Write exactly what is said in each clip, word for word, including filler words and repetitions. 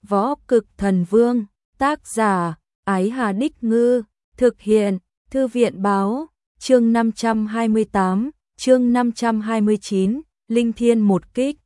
Võ Cực Thần Vương, tác giả, Ái Hà Đích Ngư, thực hiện, Thư viện Báo, chương năm trăm hai mươi tám, chương năm trăm hai mươi chín, Linh Thiên một kích.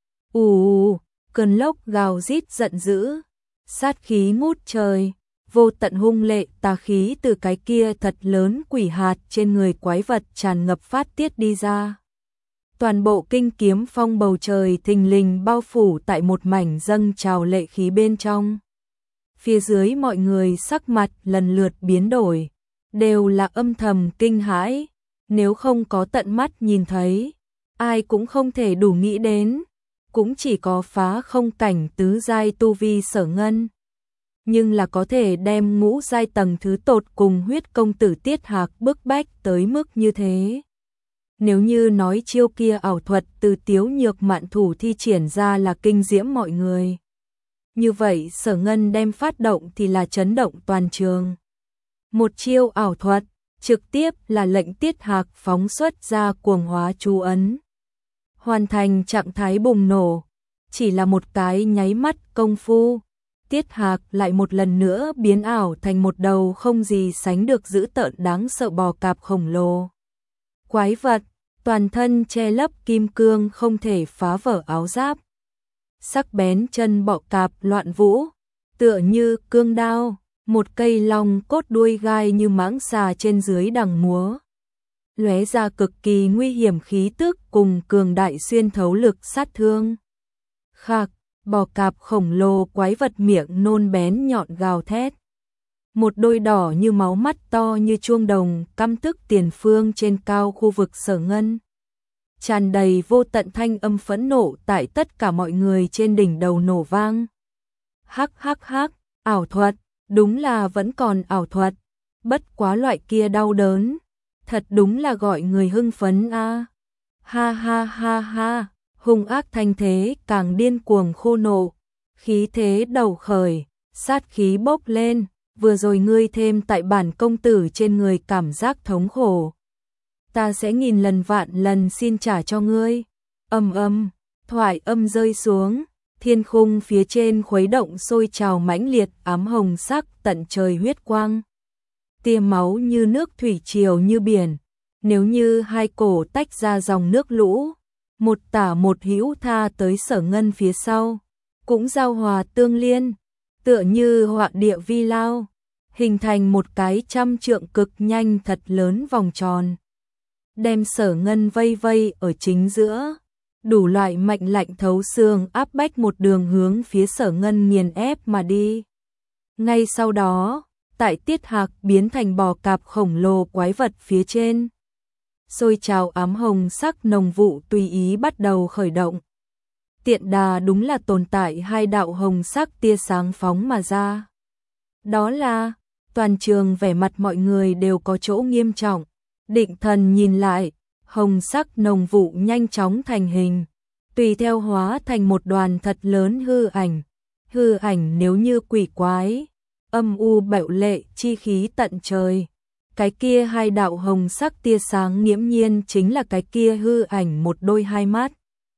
Ù ù, cơn lốc gào rít giận dữ, sát khí ngút trời, vô tận hung lệ tà khí từ cái kia thật lớn quỷ hạt trên người quái vật tràn ngập phát tiết đi ra. Toàn bộ kinh kiếm phong bầu trời thình lình bao phủ tại một mảnh dâng trào lệ khí bên trong. Phía dưới mọi người sắc mặt lần lượt biến đổi, đều là âm thầm kinh hãi, nếu không có tận mắt nhìn thấy, ai cũng không thể đủ nghĩ đến, cũng chỉ có phá không cảnh tứ giai tu vi Sở Ngân. Nhưng là có thể đem ngũ giai tầng thứ tột cùng huyết công tử Tiết Hạc bức bách tới mức như thế. Nếu như nói chiêu kia ảo thuật từ Tiếu Nhược Mạn thủ thi triển ra là kinh diễm mọi người, như vậy Sở Ngân đem phát động thì là chấn động toàn trường. Một chiêu ảo thuật, trực tiếp là lệnh Tiết Hạc phóng xuất ra cuồng hóa chú ấn. Hoàn thành trạng thái bùng nổ, chỉ là một cái nháy mắt công phu, Tiết Hạc lại một lần nữa biến ảo thành một đầu không gì sánh được dữ tợn đáng sợ bò cạp khổng lồ. Quái vật, toàn thân che lấp kim cương không thể phá vỡ áo giáp. Sắc bén chân bọ cạp loạn vũ, tựa như cương đao, một cây long cốt đuôi gai như mãng xà trên dưới đằng múa. Lóe ra cực kỳ nguy hiểm khí tức cùng cường đại xuyên thấu lực sát thương. Khạc, bò cạp khổng lồ quái vật miệng nôn bén nhọn gào thét. Một đôi đỏ như máu mắt to như chuông đồng căm tức tiền phương trên cao khu vực Sở Ngân. Tràn đầy vô tận thanh âm phẫn nộ tại tất cả mọi người trên đỉnh đầu nổ vang. Hắc hắc hắc, ảo thuật, đúng là vẫn còn ảo thuật, bất quá loại kia đau đớn, thật đúng là gọi người hưng phấn a. À. Ha ha ha ha, hung ác thanh thế càng điên cuồng khô nộ, khí thế đầu khởi, sát khí bốc lên, vừa rồi ngươi thêm tại bản công tử trên người cảm giác thống khổ. Ta sẽ nghìn lần vạn lần xin trả cho ngươi. Âm âm, thoại âm rơi xuống, thiên khung phía trên khuấy động sôi trào mãnh liệt ám hồng sắc tận trời huyết quang. Tia máu như nước thủy triều như biển, nếu như hai cổ tách ra dòng nước lũ, một tả một hữu tha tới Sở Ngân phía sau, cũng giao hòa tương liên, tựa như họa địa vi lao, hình thành một cái trăm trượng cực nhanh thật lớn vòng tròn. Đem Sở Ngân vây vây ở chính giữa, đủ loại mệnh lạnh thấu xương áp bách một đường hướng phía Sở Ngân nghiền ép mà đi. Ngay sau đó, tại Tiết Hạc biến thành bò cạp khổng lồ quái vật phía trên, sôi trào ám hồng sắc nồng vụ tùy ý bắt đầu khởi động. Tiện đà đúng là tồn tại hai đạo hồng sắc tia sáng phóng mà ra. Đó là, toàn trường vẻ mặt mọi người đều có chỗ nghiêm trọng. Định thần nhìn lại, hồng sắc nồng vụ nhanh chóng thành hình, tùy theo hóa thành một đoàn thật lớn hư ảnh. Hư ảnh nếu như quỷ quái, âm u bạo lệ chi khí tận trời. Cái kia hai đạo hồng sắc tia sáng nghiễm nhiên chính là cái kia hư ảnh một đôi hai mắt.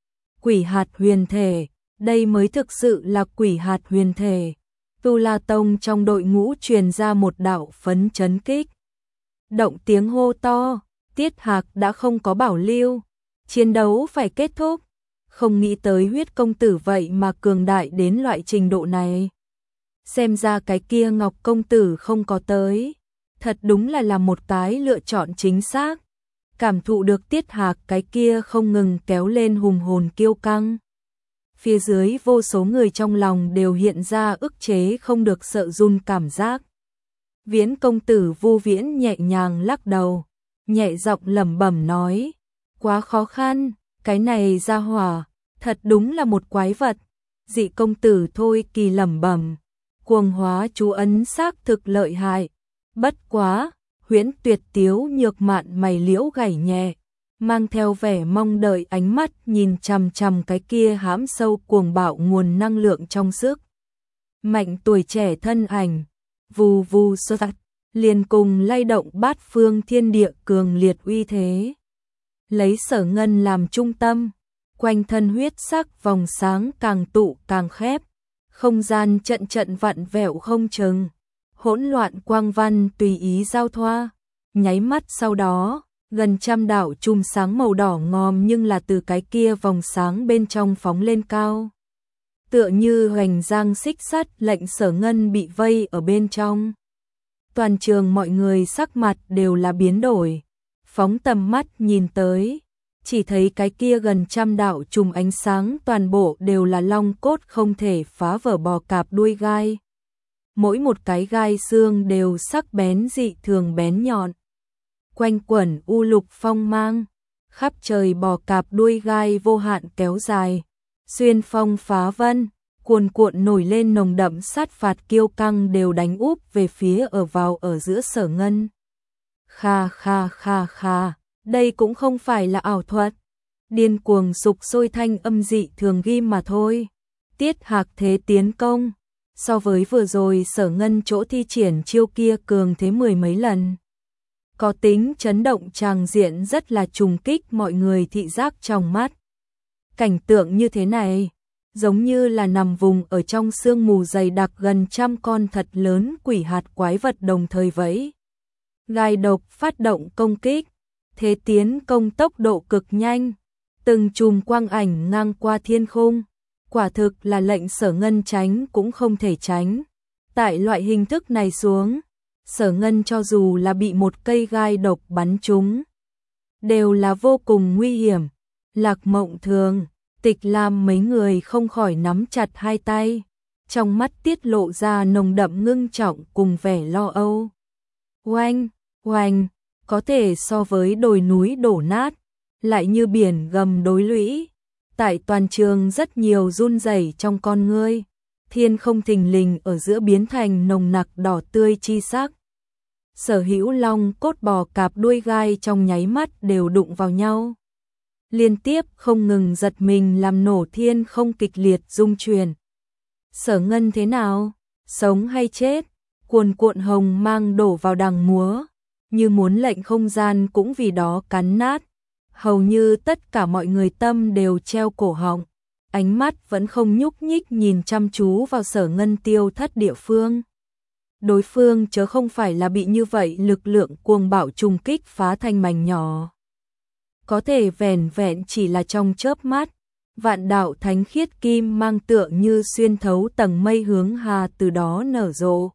Quỷ hạt huyền thể, đây mới thực sự là quỷ hạt huyền thể. Tu La Tông trong đội ngũ truyền ra một đạo phấn chấn kích. Động tiếng hô to, Tiết Hạc đã không có bảo lưu, chiến đấu phải kết thúc. Không nghĩ tới huyết công tử vậy mà cường đại đến loại trình độ này. Xem ra cái kia Ngọc công tử không có tới, thật đúng là là một cái lựa chọn chính xác. Cảm thụ được Tiết Hạc cái kia không ngừng kéo lên hùng hồn kiêu căng. Phía dưới vô số người trong lòng đều hiện ra ức chế không được sợ run cảm giác. Viễn công tử Vu Viễn nhẹ nhàng lắc đầu, nhẹ giọng lẩm bẩm nói, quá khó khăn, cái này ra hỏa, thật đúng là một quái vật. Dị công tử Thôi Kỳ lẩm bẩm, cuồng hóa chú ấn xác thực lợi hại, bất quá, Huyễn Tuyệt Tiếu Nhược Mạn mày liễu gảy nhẹ, mang theo vẻ mong đợi ánh mắt nhìn chằm chằm cái kia hãm sâu cuồng bạo nguồn năng lượng trong sức. Mạnh tuổi trẻ thân ảnh, vù vù sơ tắt, liền cùng lay động bát phương thiên địa cường liệt uy thế. Lấy Sở Ngân làm trung tâm, quanh thân huyết sắc vòng sáng càng tụ càng khép, không gian trận trận vặn vẹo không chừng, hỗn loạn quang văn tùy ý giao thoa, nháy mắt sau đó, gần trăm đạo chùm sáng màu đỏ ngòm nhưng là từ cái kia vòng sáng bên trong phóng lên cao. Tựa như hoành giang xích sắt lệnh Sở Ngân bị vây ở bên trong. Toàn trường mọi người sắc mặt đều là biến đổi, phóng tầm mắt nhìn tới, chỉ thấy cái kia gần trăm đạo chùm ánh sáng toàn bộ đều là long cốt không thể phá vỡ bò cạp đuôi gai. Mỗi một cái gai xương đều sắc bén dị thường bén nhọn. Quanh quẩn u lục phong mang, khắp trời bò cạp đuôi gai vô hạn kéo dài, xuyên phong phá vân, cuồn cuộn nổi lên nồng đậm sát phạt kiêu căng đều đánh úp về phía ở vào ở giữa Sở Ngân. Kha kha kha kha, đây cũng không phải là ảo thuật, điên cuồng sục sôi thanh âm dị thường ghi mà thôi. Tiết Hạc thế tiến công, so với vừa rồi Sở Ngân chỗ thi triển chiêu kia cường thế mười mấy lần. Có tính chấn động tràng diện rất là trùng kích mọi người thị giác trong mắt. Cảnh tượng như thế này, giống như là nằm vùng ở trong sương mù dày đặc gần trăm con thật lớn quỷ hạt quái vật đồng thời vẫy. Gai độc phát động công kích, thế tiến công tốc độ cực nhanh, từng chùm quang ảnh ngang qua thiên khung, quả thực là lệnh Sở Ngân tránh cũng không thể tránh. Tại loại hình thức này xuống, Sở Ngân cho dù là bị một cây gai độc bắn trúng, đều là vô cùng nguy hiểm. Lạc Mộng Thường, Tịch Lam mấy người không khỏi nắm chặt hai tay, trong mắt tiết lộ ra nồng đậm ngưng trọng cùng vẻ lo âu. Oanh, oanh, có thể so với đồi núi đổ nát, lại như biển gầm đối lũy. Tại toàn trường rất nhiều run rẩy trong con ngươi, thiên không thình lình ở giữa biến thành nồng nặc đỏ tươi chi sắc. Sở hữu long cốt bò cạp đuôi gai trong nháy mắt đều đụng vào nhau, liên tiếp không ngừng giật mình làm nổ thiên không kịch liệt rung chuyển. Sở Ngân thế nào? Sống hay chết? Cuồn cuộn hồng mang đổ vào đằng múa, như muốn lệnh không gian cũng vì đó cắn nát. Hầu như tất cả mọi người tâm đều treo cổ họng, ánh mắt vẫn không nhúc nhích nhìn chăm chú vào Sở Ngân tiêu thất địa phương. Đối phương chớ không phải là bị như vậy lực lượng cuồng bạo trùng kích phá thành mảnh nhỏ. Có thể vẻn vẹn chỉ là trong chớp mắt, vạn đạo thánh khiết kim mang tựa như xuyên thấu tầng mây hướng hà từ đó nở rộ.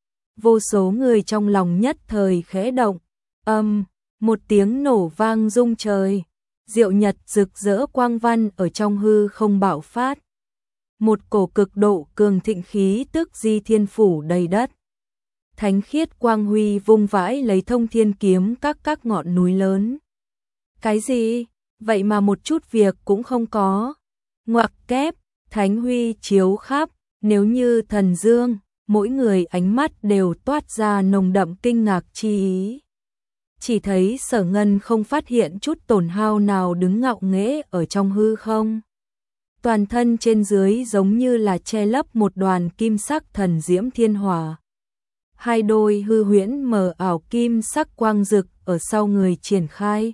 Vô số người trong lòng nhất thời khẽ động, âm, một tiếng nổ vang rung trời, diệu nhật rực rỡ quang văn ở trong hư không bạo phát. Một cổ cực độ cường thịnh khí tức di thiên phủ đầy đất. Thánh khiết quang huy vung vãi lấy thông thiên kiếm các các ngọn núi lớn. Cái gì? Vậy mà một chút việc cũng không có. Ngoặc kép, thánh huy chiếu khắp, nếu như thần dương, mỗi người ánh mắt đều toát ra nồng đậm kinh ngạc chi ý. Chỉ thấy Sở Ngân không phát hiện chút tổn hao nào đứng ngạo nghễ ở trong hư không. Toàn thân trên dưới giống như là che lấp một đoàn kim sắc thần diễm thiên hỏa. Hai đôi hư huyễn mờ ảo kim sắc quang rực ở sau người triển khai.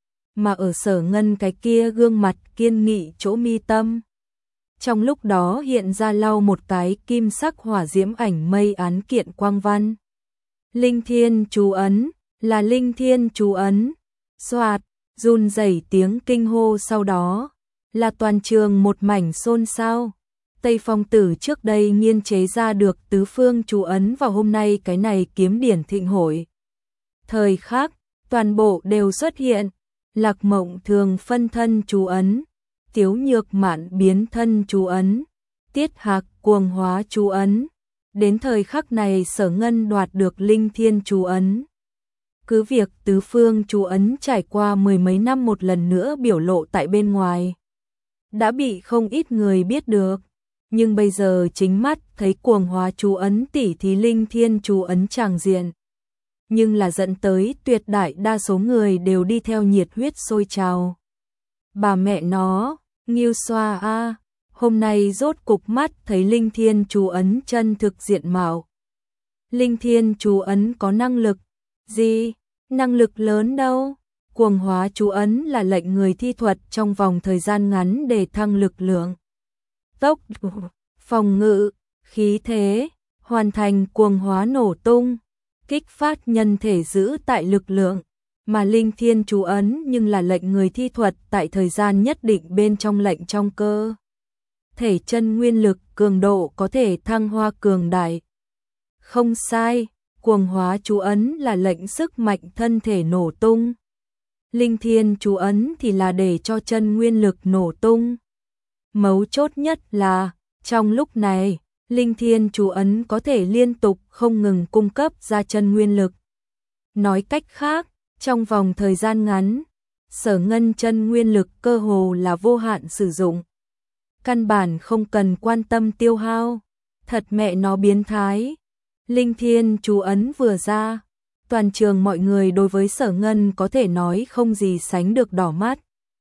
Mà ở Sở Ngân cái kia gương mặt kiên nghị chỗ mi tâm, trong lúc đó hiện ra lau một cái kim sắc hỏa diễm ảnh mây án kiện quang văn. Linh thiên chú ấn, là linh thiên chú ấn. Xoạt, run rẩy tiếng kinh hô sau đó, là toàn trường một mảnh xôn xao. Tây Phong Tử trước đây nghiên chế ra được tứ phương chú ấn vào hôm nay cái này kiếm điển thịnh hội. Thời khắc, toàn bộ đều xuất hiện. Lạc Mộng Thường phân thân chú ấn, Tiếu Nhược Mạn biến thân chú ấn, Tiết Hạc cuồng hóa chú ấn. Đến thời khắc này Sở Ngân đoạt được linh thiên chú ấn. Cứ việc tứ phương chú ấn trải qua mười mấy năm một lần nữa biểu lộ tại bên ngoài, đã bị không ít người biết được, nhưng bây giờ chính mắt thấy cuồng hóa chú ấn tỷ thí linh thiên chú ấn tràng diện, nhưng là dẫn tới tuyệt đại đa số người đều đi theo nhiệt huyết sôi trào. Bà mẹ nó, nghiêu xoa a, hôm nay rốt cục mắt thấy linh thiên chú ấn chân thực diện mạo. Linh thiên chú ấn có năng lực gì? Năng lực lớn đâu? Cuồng hóa chú ấn là lệnh người thi thuật trong vòng thời gian ngắn để thăng lực lượng, tốc độ, phòng ngự, khí thế, hoàn thành cuồng hóa nổ tung, kích phát nhân thể giữ tại lực lượng, mà linh thiên chú ấn nhưng là lệnh người thi thuật tại thời gian nhất định bên trong lệnh trong cơ. Thể chân nguyên lực cường độ có thể thăng hoa cường đại. Không sai, cuồng hóa chú ấn là lệnh sức mạnh thân thể nổ tung. Linh thiên chú ấn thì là để cho chân nguyên lực nổ tung. Mấu chốt nhất là, trong lúc này, linh thiên chú ấn có thể liên tục không ngừng cung cấp ra chân nguyên lực. Nói cách khác, trong vòng thời gian ngắn, Sở Ngân chân nguyên lực cơ hồ là vô hạn sử dụng. Căn bản không cần quan tâm tiêu hao. Thật mẹ nó biến thái. Linh thiên chú ấn vừa ra, toàn trường mọi người đối với Sở Ngân có thể nói không gì sánh được đỏ mắt.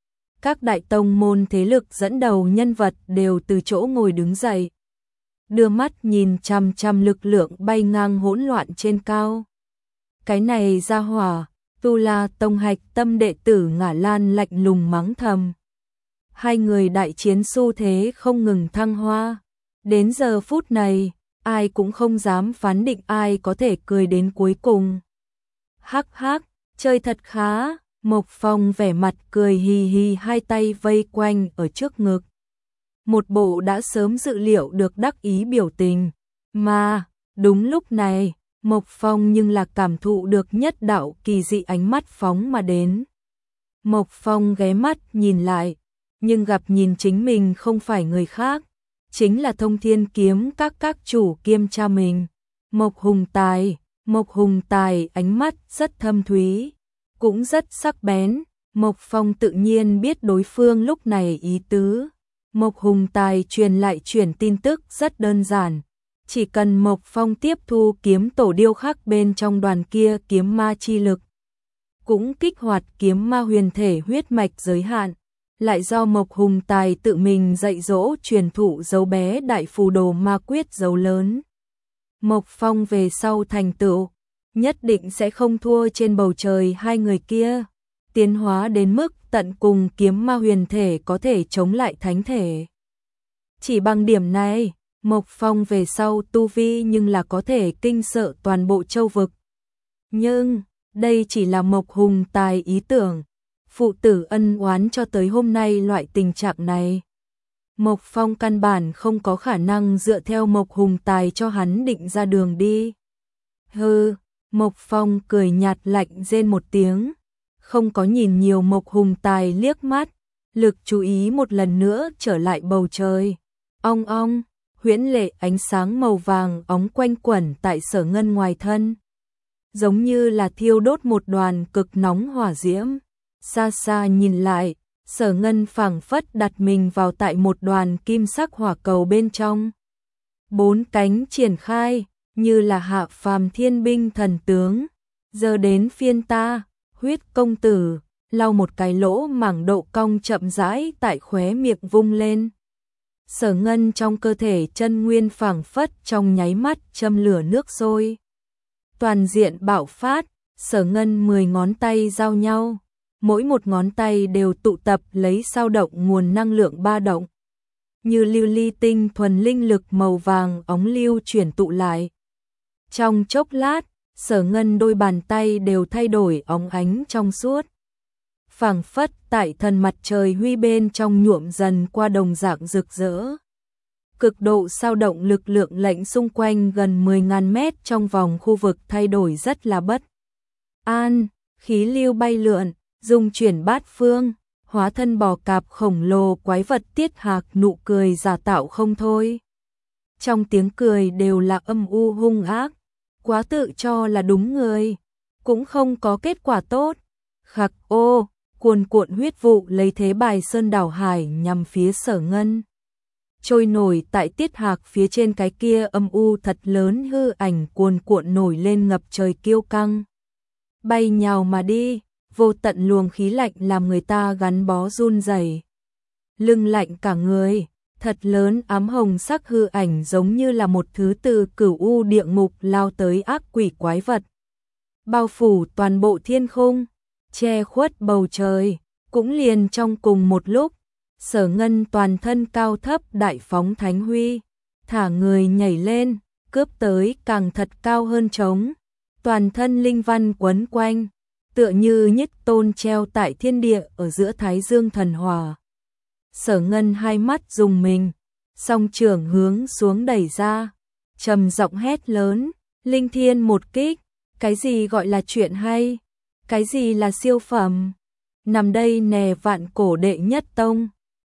Các đại tông môn thế lực dẫn đầu nhân vật đều từ chỗ ngồi đứng dậy, đưa mắt nhìn chằm chằm lực lượng bay ngang hỗn loạn trên cao. Cái này ra hỏa, Tu La Tông hạch tâm đệ tử Ngả Lan lạnh lùng mắng thầm. Hai người đại chiến xu thế không ngừng thăng hoa. Đến giờ phút này, ai cũng không dám phán định ai có thể cười đến cuối cùng. Hắc hắc, chơi thật khá. Mộc Phong vẻ mặt cười hì hì, hai tay vây quanh ở trước ngực. Một bộ đã sớm dự liệu được đắc ý biểu tình. Mà, đúng lúc này, Mộc Phong nhưng là cảm thụ được nhất đạo kỳ dị ánh mắt phóng mà đến. Mộc Phong ghé mắt nhìn lại, nhưng gặp nhìn chính mình không phải người khác, chính là Thông Thiên Kiếm các các chủ kiêm cha mình, Mộc Hùng Tài. Mộc Hùng Tài ánh mắt rất thâm thúy, cũng rất sắc bén. Mộc Phong tự nhiên biết đối phương lúc này ý tứ. Mộc Hùng Tài truyền lại truyền tin tức rất đơn giản. Chỉ cần Mộc Phong tiếp thu kiếm tổ điêu khắc bên trong đoàn kia kiếm ma chi lực, cũng kích hoạt kiếm ma huyền thể huyết mạch giới hạn, lại do Mộc Hùng Tài tự mình dạy dỗ truyền thụ dấu bé đại phù đồ ma quyết dấu lớn. Mộc Phong về sau thành tựu, nhất định sẽ không thua trên bầu trời hai người kia, tiến hóa đến mức tận cùng kiếm ma huyền thể có thể chống lại thánh thể. Chỉ bằng điểm này, Mộc Phong về sau tu vi nhưng là có thể kinh sợ toàn bộ châu vực. Nhưng, đây chỉ là Mộc Hùng Tài ý tưởng, phụ tử ân oán cho tới hôm nay loại tình trạng này. Mộc Phong căn bản không có khả năng dựa theo Mộc Hùng Tài cho hắn định ra đường đi. Hừ, Mộc Phong cười nhạt lạnh rên một tiếng, không có nhìn nhiều Mộc Hùng Tài liếc mắt, lực chú ý một lần nữa trở lại bầu trời. Ong ong, huyễn lệ ánh sáng màu vàng óng quanh quẩn tại Sở Ngân ngoài thân, giống như là thiêu đốt một đoàn cực nóng hỏa diễm. Xa xa nhìn lại, Sở Ngân phảng phất đặt mình vào tại một đoàn kim sắc hỏa cầu bên trong. Bốn cánh triển khai, như là hạ phàm thiên binh thần tướng. Giờ đến phiên ta, Huyết công tử, lau một cái lỗ mảng độ cong chậm rãi tại khóe miệng vung lên. Sở Ngân trong cơ thể chân nguyên phảng phất trong nháy mắt châm lửa nước sôi. Toàn diện bạo phát, Sở Ngân mười ngón tay giao nhau, mỗi một ngón tay đều tụ tập lấy sao động nguồn năng lượng ba động. Như lưu ly tinh thuần linh lực màu vàng óng lưu chuyển tụ lại. Trong chốc lát, Sở Ngân đôi bàn tay đều thay đổi óng ánh trong suốt. Phảng phất tại thần mặt trời huy bên trong nhuộm dần qua đồng dạng rực rỡ. Cực độ sao động lực lượng lệnh xung quanh gần mười nghìn mét trong vòng khu vực thay đổi rất là bất an, khí lưu bay lượn, dung chuyển bát phương, hóa thân bò cạp khổng lồ quái vật Tiết Hạc nụ cười giả tạo không thôi. Trong tiếng cười đều là âm u hung ác, quá tự cho là đúng người, cũng không có kết quả tốt. Khạc ô, cuồn cuộn huyết vụ lấy thế bài sơn đảo hải nhằm phía Sở Ngân. Trôi nổi tại Tiết Hạc phía trên cái kia âm u thật lớn hư ảnh cuồn cuộn nổi lên ngập trời kiêu căng. Bay nhào mà đi, vô tận luồng khí lạnh làm người ta gắn bó run rẩy. Lưng lạnh cả người, thật lớn ám hồng sắc hư ảnh giống như là một thứ từ cửu u địa ngục lao tới ác quỷ quái vật. Bao phủ toàn bộ thiên khung, che khuất bầu trời, cũng liền trong cùng một lúc, Sở Ngân toàn thân cao thấp đại phóng thánh huy, thả người nhảy lên, cướp tới càng thật cao hơn trống. Toàn thân linh văn quấn quanh, tựa như nhất tôn treo tại thiên địa ở giữa thái dương thần hòa. Sở Ngân hai mắt rùng mình, song trưởng hướng xuống đẩy ra, trầm giọng hét lớn, linh thiên một kích, cái gì gọi là chuyện hay, cái gì là siêu phẩm, nằm đây nè vạn cổ đệ nhất tông.